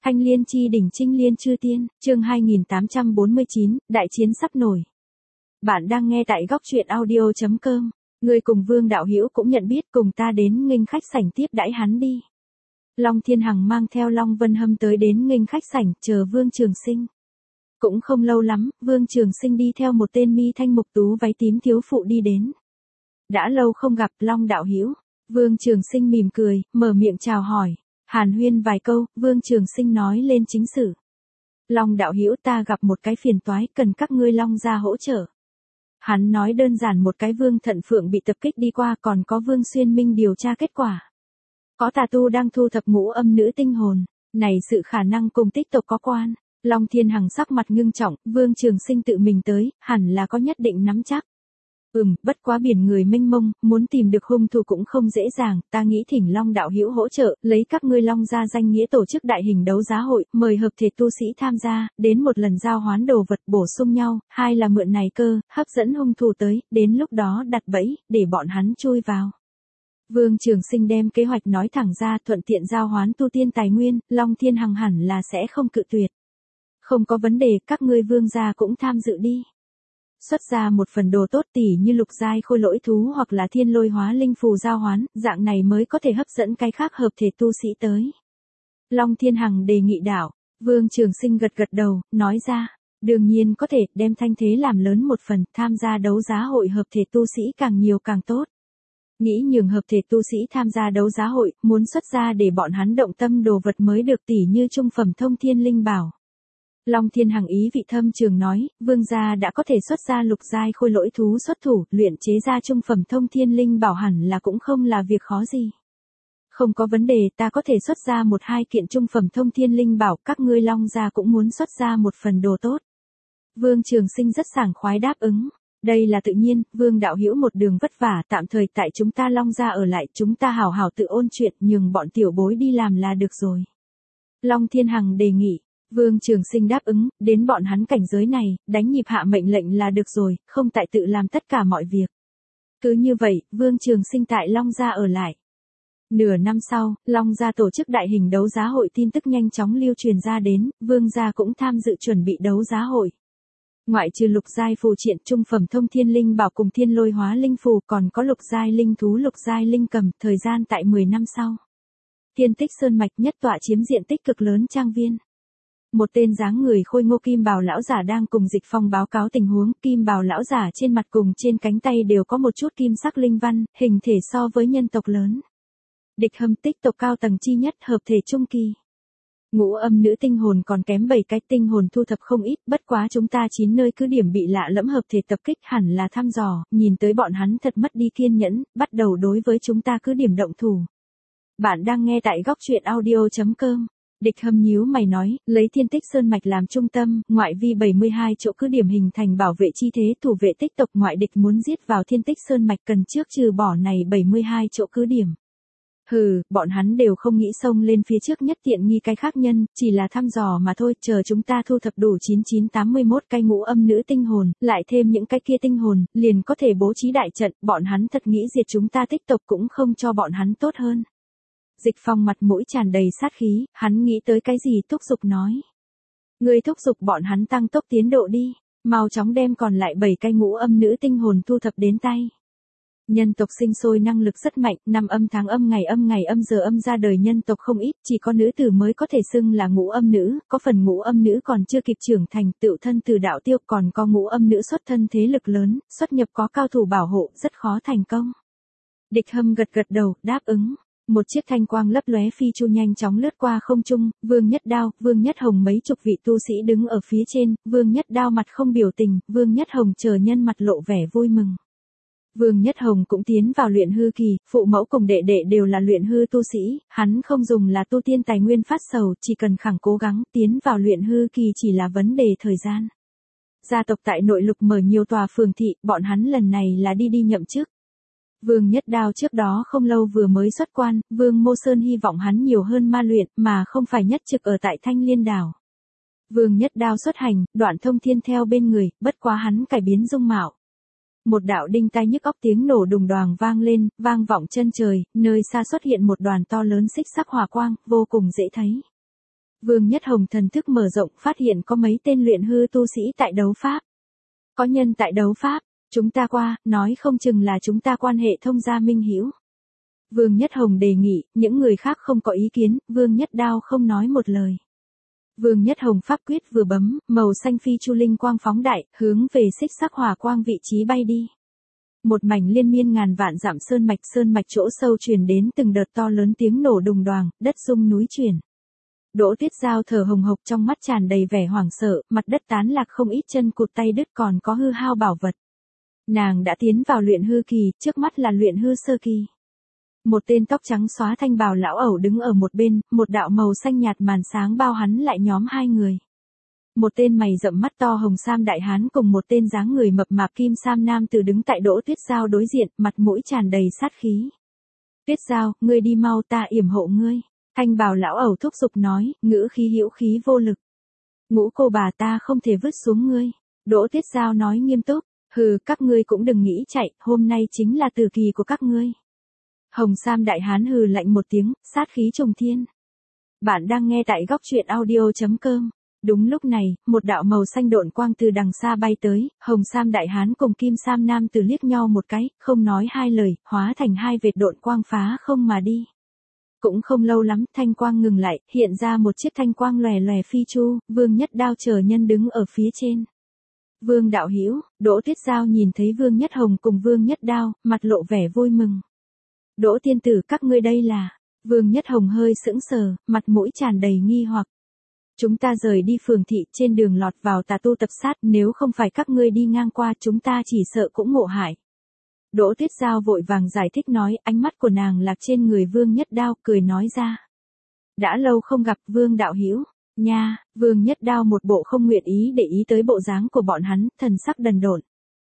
Thanh liên chi đỉnh trinh liên chư tiên, chương 2849, đại chiến sắp nổi. Bạn đang nghe tại góc truyện audio.com. Người cùng Vương đạo hữu cũng nhận biết, cùng ta đến nghênh khách sảnh tiếp đãi hắn đi. Long Thiên Hằng mang theo Long Vân Hâm tới đến nghênh khách sảnh, chờ Vương Trường Sinh. Cũng không lâu lắm, Vương Trường Sinh đi theo một tên mi thanh mục tú váy tím thiếu phụ đi đến. Đã lâu không gặp, Long đạo hữu. Vương Trường Sinh mỉm cười, mở miệng chào hỏi. Hàn huyên vài câu, Vương Trường Sinh nói lên chính sự. Long đạo hữu, ta gặp một cái phiền toái, cần các ngươi Long gia hỗ trợ. Hắn nói đơn giản một cái Vương Thận Phượng bị tập kích đi qua, còn có Vương Xuyên Minh điều tra kết quả. Có tà tu đang thu thập ngũ âm nữ tinh hồn, này sự khả năng cùng tích tộc có quan. Long Thiên Hằng sắc mặt ngưng trọng, Vương Trường Sinh tự mình tới, hẳn là có nhất định nắm chắc. Bất quá biển người mênh mông, muốn tìm được hung thủ cũng không dễ dàng, ta nghĩ thỉnh Long đạo hữu hỗ trợ, lấy các ngươi Long gia danh nghĩa tổ chức đại hình đấu giá hội, mời hợp thể tu sĩ tham gia, đến một lần giao hoán đồ vật bổ sung nhau, hai là mượn này cơ, hấp dẫn hung thủ tới, đến lúc đó đặt bẫy, để bọn hắn chui vào. Vương Trường Sinh đem kế hoạch nói thẳng ra, thuận tiện giao hoán tu tiên tài nguyên, Long Thiên Hằng hẳn là sẽ không cự tuyệt. Không có vấn đề, các ngươi Vương gia cũng tham dự đi. Xuất ra một phần đồ tốt tỉ như lục giai khôi lỗi thú hoặc là thiên lôi hóa linh phù giao hoán, dạng này mới có thể hấp dẫn cái khác hợp thể tu sĩ tới. Long Thiên Hằng đề nghị đạo, Vương Trường Sinh gật gật đầu, nói ra, đương nhiên có thể, đem thanh thế làm lớn một phần, tham gia đấu giá hội hợp thể tu sĩ càng nhiều càng tốt. Nghĩ nhường hợp thể tu sĩ tham gia đấu giá hội, muốn xuất ra để bọn hắn động tâm đồ vật mới được tỉ như trung phẩm thông thiên linh bảo. Long Thiên Hằng ý vị thâm trường nói, Vương gia đã có thể xuất ra lục giai khôi lỗi thú xuất thủ, luyện chế ra trung phẩm thông thiên linh bảo hẳn là cũng không là việc khó gì. Không có vấn đề, ta có thể xuất ra một hai kiện trung phẩm thông thiên linh bảo, các ngươi Long gia cũng muốn xuất ra một phần đồ tốt. Vương Trường Sinh rất sảng khoái đáp ứng. Đây là tự nhiên, Vương đạo hữu một đường vất vả, tạm thời tại chúng ta Long gia ở lại, chúng ta hảo hảo tự ôn chuyện, nhường bọn tiểu bối đi làm là được rồi. Long Thiên Hằng đề nghị. Vương Trường Sinh đáp ứng, đến bọn hắn cảnh giới này, đánh nhịp hạ mệnh lệnh là được rồi, không tại tự làm tất cả mọi việc. Cứ như vậy, Vương Trường Sinh tại Long gia ở lại. Nửa năm sau, Long gia tổ chức đại hình đấu giá hội, tin tức nhanh chóng lưu truyền ra đến, Vương gia cũng tham dự chuẩn bị đấu giá hội. Ngoại trừ lục giai phù triện, trung phẩm thông thiên linh bảo cùng thiên lôi hóa linh phù, còn có lục giai linh thú, lục giai linh cầm, thời gian tại 10 năm sau. Thiên Tích Sơn mạch nhất tọa chiếm diện tích cực lớn trang viên. Một tên dáng người khôi ngô kim bào lão giả đang cùng Dịch Phong báo cáo tình huống, kim bào lão giả trên mặt cùng trên cánh tay đều có một chút kim sắc linh văn, hình thể so với nhân tộc lớn. Địch Hâm tích tộc cao tầng chi nhất, hợp thể trung kỳ. Ngũ âm nữ tinh hồn còn kém 7 cái, tinh hồn thu thập không ít, bất quá chúng ta 9 nơi cứ điểm bị lạ lẫm hợp thể tập kích, hẳn là thăm dò, nhìn tới bọn hắn thật mất đi kiên nhẫn, bắt đầu đối với chúng ta cứ điểm động thủ. Bạn đang nghe tại góc truyện audio.com. Địch Hâm nhíu mày nói, lấy Thiên Tích Sơn mạch làm trung tâm, ngoại vi 72 chỗ cứ điểm hình thành bảo vệ chi thế, thủ vệ tích tộc, ngoại địch muốn giết vào Thiên Tích Sơn mạch cần trước trừ bỏ này 72 chỗ cứ điểm. Bọn hắn đều không nghĩ xông lên phía trước nhất tiện nghi cái khác nhân, chỉ là thăm dò mà thôi, chờ chúng ta thu thập đủ 9981 cái ngũ âm nữ tinh hồn, lại thêm những cái kia tinh hồn, liền có thể bố trí đại trận, bọn hắn thật nghĩ diệt chúng ta tích tộc cũng không cho bọn hắn tốt hơn. Dịch Phong mặt mũi tràn đầy sát khí, hắn nghĩ tới cái gì thúc giục nói. Người thúc giục bọn hắn tăng tốc tiến độ đi, mau chóng đem còn lại 7 cái ngũ âm nữ tinh hồn thu thập đến tay. Nhân tộc sinh sôi năng lực rất mạnh, năm âm tháng âm ngày âm giờ âm ra đời nhân tộc không ít, chỉ có nữ tử mới có thể xưng là ngũ âm nữ, có phần ngũ âm nữ còn chưa kịp trưởng thành, tự thân từ đạo tiêu, còn có ngũ âm nữ xuất thân thế lực lớn, xuất nhập có cao thủ bảo hộ, rất khó thành công. Địch Hâm gật gật đầu, đáp ứng. Một chiếc thanh quang lấp lóe phi chu nhanh chóng lướt qua không trung, Vương Nhất Đao, Vương Nhất Hồng mấy chục vị tu sĩ đứng ở phía trên, Vương Nhất Đao mặt không biểu tình, Vương Nhất Hồng chờ nhân mặt lộ vẻ vui mừng. Vương Nhất Hồng cũng tiến vào luyện hư kỳ, phụ mẫu cùng đệ đệ đều là luyện hư tu sĩ, hắn không dùng là tu tiên tài nguyên phát sầu, chỉ cần khẳng cố gắng, tiến vào luyện hư kỳ chỉ là vấn đề thời gian. Gia tộc tại nội lục mở nhiều tòa phường thị, bọn hắn lần này là đi nhậm chức. Vương Nhất Đao trước đó không lâu vừa mới xuất quan, Vương Mô Sơn hy vọng hắn nhiều hơn ma luyện, mà không phải nhất trực ở tại Thanh Liên Đảo. Vương Nhất Đao xuất hành, Đoạn Thông Thiên theo bên người, bất quá hắn cải biến dung mạo. Một đạo đinh tai nhức óc tiếng nổ đùng đoàng vang lên, vang vọng chân trời, nơi xa xuất hiện một đoàn to lớn xích sắc hỏa quang, vô cùng dễ thấy. Vương Nhất Hồng thần thức mở rộng phát hiện có mấy tên luyện hư tu sĩ tại đấu pháp. Có nhân tại đấu pháp, chúng ta qua, nói không chừng là chúng ta quan hệ thông gia minh hữu. Vương Nhất Hồng đề nghị, những người khác không có ý kiến, Vương Nhất Đao không nói một lời. Vương Nhất Hồng pháp quyết vừa bấm, màu xanh phi chu linh quang phóng đại, hướng về xích sắc hỏa quang vị trí bay đi. Một mảnh liên miên ngàn vạn dặm sơn mạch chỗ sâu truyền đến từng đợt to lớn tiếng nổ đùng đoàng, đất rung núi chuyển. Đỗ Tuyết Giao thở hồng hộc trong mắt tràn đầy vẻ hoảng sợ, mặt đất tán lạc không ít chân cụt tay đứt còn có hư hao bảo vật. Nàng đã tiến vào luyện hư kỳ, trước mắt là luyện hư sơ kỳ. Một tên tóc trắng xóa thanh bào lão ẩu đứng ở một bên, một đạo màu xanh nhạt màn sáng bao hắn lại nhóm hai người. Một tên mày rậm mắt to hồng sam đại hán cùng một tên dáng người mập mạp kim sam nam tử đứng tại Đỗ Tuyết Giao đối diện, mặt mũi tràn đầy sát khí. Tuyết Giao, ngươi đi mau ta yểm hộ ngươi. Thanh bào lão ẩu thúc giục nói, ngữ khí hữu khí vô lực. Ngũ cô bà ta không thể vứt xuống ngươi. Đỗ Tuyết Giao nói nghiêm túc, hừ, các ngươi cũng đừng nghĩ chạy, hôm nay chính là tử kỳ của các ngươi. Hồng sam đại hán hừ lạnh một tiếng, sát khí trùng thiên. Bạn đang nghe tại góc truyện audio.com. Đúng lúc này, một đạo màu xanh độn quang từ đằng xa bay tới, hồng sam đại hán cùng kim sam nam tử liếc nhau một cái, không nói hai lời, hóa thành hai vệt độn quang phá không mà đi. Cũng không lâu lắm, thanh quang ngừng lại, hiện ra một chiếc thanh quang lòe lòe phi chu, Vương Nhất Đao chờ nhân đứng ở phía trên. Vương đạo hữu, Đỗ Tuyết Giao nhìn thấy Vương Nhất Hồng cùng Vương Nhất Đao, mặt lộ vẻ vui mừng. Đỗ tiên tử các ngươi đây là, Vương Nhất Hồng hơi sững sờ, mặt mũi tràn đầy nghi hoặc. Chúng ta rời đi phường thị trên đường lọt vào tà tu tập sát, nếu không phải các ngươi đi ngang qua chúng ta chỉ sợ cũng ngộ hại. Đỗ Tuyết Giao vội vàng giải thích nói, ánh mắt của nàng lạc trên người Vương Nhất Đao, cười nói ra. Đã lâu không gặp Vương đạo hữu, nha, Vương Nhất Đao một bộ không nguyện ý để ý tới bộ dáng của bọn hắn, thần sắc đần độn.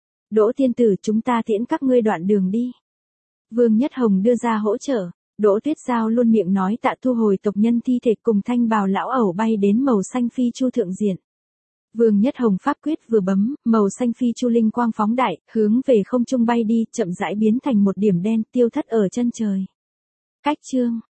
Đỗ tiên tử chúng ta tiễn các ngươi đoạn đường đi. Vương Nhất Hồng đưa ra hỗ trợ, Đỗ Tuyết Giao luôn miệng nói tạ thu hồi tộc nhân thi thể cùng thanh bào lão ẩu bay đến màu xanh phi chu thượng diện. Vương Nhất Hồng pháp quyết vừa bấm, màu xanh phi chu linh quang phóng đại, hướng về không trung bay đi, chậm rãi biến thành một điểm đen tiêu thất ở chân trời. Cách chương